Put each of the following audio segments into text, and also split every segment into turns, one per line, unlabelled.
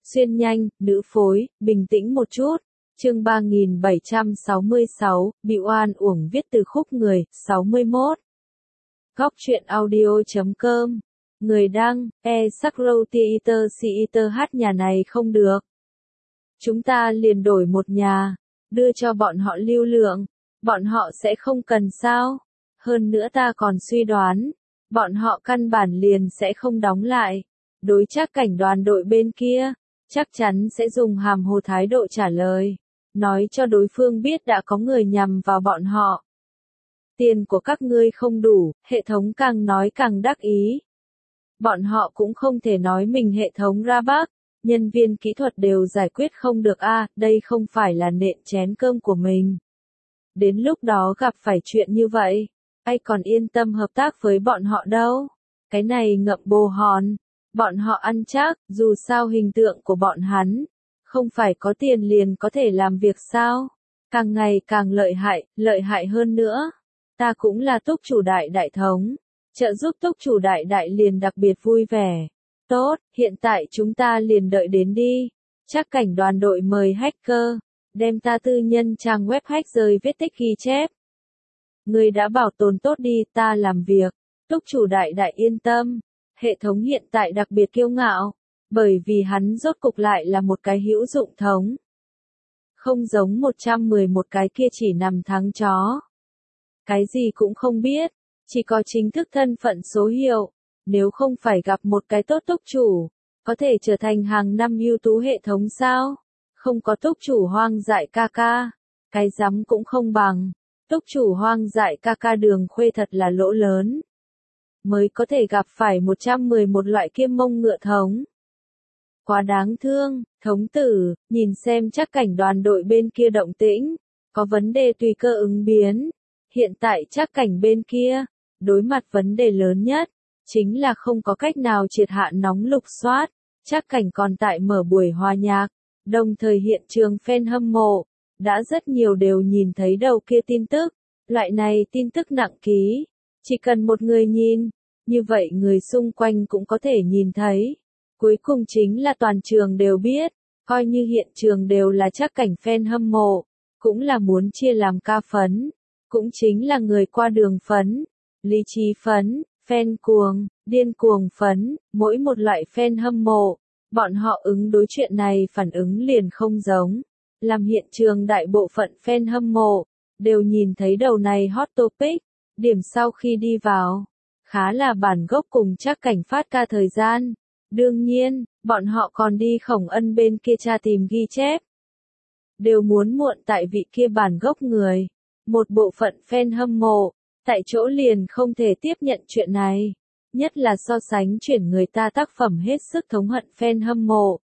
Xuyên nhanh, nữ phối, bình tĩnh một chút. Chương 3766, bị oan uổng viết từ khúc người, 61. Góc truyện audio.com. Người đăng, Sakrow Theater hát nhà này không được. Chúng ta liền đổi một nhà, đưa cho bọn họ lưu lượng, bọn họ sẽ không cần sao. Hơn nữa ta còn suy đoán, bọn họ căn bản liền sẽ không đóng lại. Đối Trác Cảnh đoàn đội bên kia, chắc chắn sẽ dùng hàm hồ thái độ trả lời, nói cho đối phương biết đã có người nhằm vào bọn họ. Tiền của các ngươi không đủ, hệ thống càng nói càng đắc ý. Bọn họ cũng không thể nói mình hệ thống ra bác, nhân viên kỹ thuật đều giải quyết không được đây không phải là nện chén cơm của mình. Đến lúc đó gặp phải chuyện như vậy, ai còn yên tâm hợp tác với bọn họ đâu. Cái này ngậm bồ hòn, bọn họ ăn chắc, dù sao hình tượng của bọn hắn, không phải có tiền liền có thể làm việc sao. Càng ngày càng lợi hại hơn nữa. Ta cũng là túc chủ đại thống, trợ giúp túc chủ đại liền đặc biệt vui vẻ. Tốt, hiện tại chúng ta liền đợi đến đi. Trác Cảnh đoàn đội mời hacker, đem ta tư nhân trang web hack rơi viết tích ghi chép. Người đã bảo tồn tốt đi, ta làm việc. Túc chủ đại yên tâm. Hệ thống hiện tại đặc biệt kiêu ngạo, bởi vì hắn rốt cục lại là một cái hữu dụng thống. Không giống 111 cái kia chỉ nằm thắng chó. Cái gì cũng không biết, chỉ có chính thức thân phận số hiệu. Nếu không phải gặp một cái tốt túc chủ, có thể trở thành hàng năm ưu tú hệ thống sao? Không có túc chủ hoang dại ca, cái rắm cũng không bằng. Túc chủ hoang dại ca Đường Khuê thật là lỗ lớn. Mới có thể gặp phải 111 loại kim mông ngựa thống. Quá đáng thương, thống tử, nhìn xem Trác Cảnh đoàn đội bên kia động tĩnh, có vấn đề tùy cơ ứng biến. Hiện tại Trác Cảnh bên kia, đối mặt vấn đề lớn nhất, chính là không có cách nào triệt hạ nóng lục soát. Trác Cảnh còn tại mở buổi hòa nhạc, đồng thời hiện trường fan hâm mộ, đã rất nhiều đều nhìn thấy đầu kia tin tức. Loại này tin tức nặng ký, chỉ cần một người nhìn, như vậy người xung quanh cũng có thể nhìn thấy. Cuối cùng chính là toàn trường đều biết, coi như hiện trường đều là Trác Cảnh fan hâm mộ, cũng là muốn chia làm ca phấn, cũng chính là người qua đường phấn, lý trí phấn, fan cuồng, điên cuồng phấn, mỗi một loại fan hâm mộ, bọn họ ứng đối chuyện này phản ứng liền không giống. Làm hiện trường đại bộ phận fan hâm mộ, đều nhìn thấy đầu này hot topic, điểm sau khi đi vào, khá là bản gốc cùng Trác Cảnh phát ca thời gian. Đương nhiên, bọn họ còn đi Khổng Ân bên kia tra tìm ghi chép. Đều muốn muộn tại vị kia bản gốc người. Một bộ phận fan hâm mộ, tại chỗ liền không thể tiếp nhận chuyện này. Nhất là so sánh chuyển người ta tác phẩm hết sức thống hận fan hâm mộ.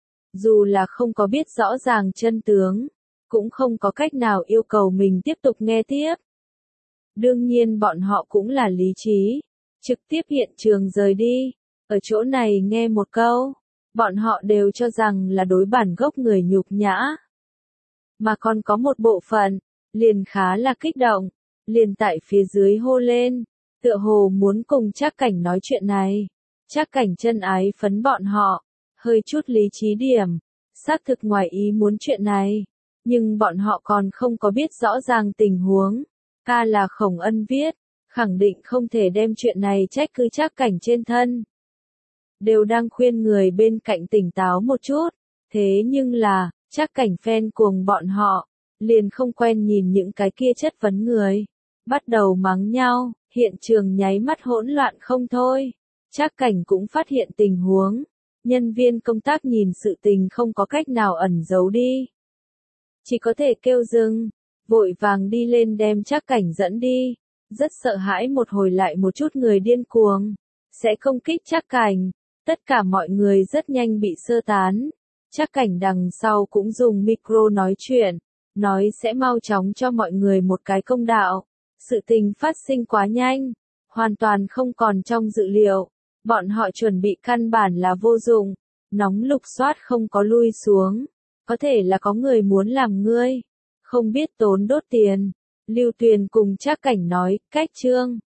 Dù là không có biết rõ ràng chân tướng, cũng không có cách nào yêu cầu mình tiếp tục nghe tiếp. Đương nhiên bọn họ cũng là lý trí, trực tiếp hiện trường rời đi. Ở chỗ này nghe một câu, bọn họ đều cho rằng là đối bản gốc người nhục nhã. Mà còn có một bộ phận, liền khá là kích động, liền tại phía dưới hô lên, tựa hồ muốn cùng Trác Cảnh nói chuyện này. Trác Cảnh chân ái phấn bọn họ, hơi chút lý trí điểm, xác thực ngoài ý muốn chuyện này, nhưng bọn họ còn không có biết rõ ràng tình huống. Ca là Khổng Ân viết, khẳng định không thể đem chuyện này trách cứ Trác Cảnh trên thân. Đều đang khuyên người bên cạnh tỉnh táo một chút, thế nhưng là, Trác Cảnh fan cuồng bọn họ, liền không quen nhìn những cái kia chất vấn người, bắt đầu mắng nhau, hiện trường nháy mắt hỗn loạn không thôi. Trác Cảnh cũng phát hiện tình huống, nhân viên công tác nhìn sự tình không có cách nào ẩn giấu đi. Chỉ có thể kêu dừng, vội vàng đi lên đem Trác Cảnh dẫn đi, rất sợ hãi một hồi lại một chút người điên cuồng, sẽ công kích Trác Cảnh. Tất cả mọi người rất nhanh bị sơ tán. Trác Cảnh đằng sau cũng dùng micro nói chuyện, nói sẽ mau chóng cho mọi người một cái công đạo. Sự tình phát sinh quá nhanh, hoàn toàn không còn trong dự liệu. Bọn họ chuẩn bị căn bản là vô dụng, nóng lục soát không có lui xuống. Có thể là có người muốn làm ngươi, không biết tốn đốt tiền. Lưu Tuyền cùng Trác Cảnh nói, cách chương.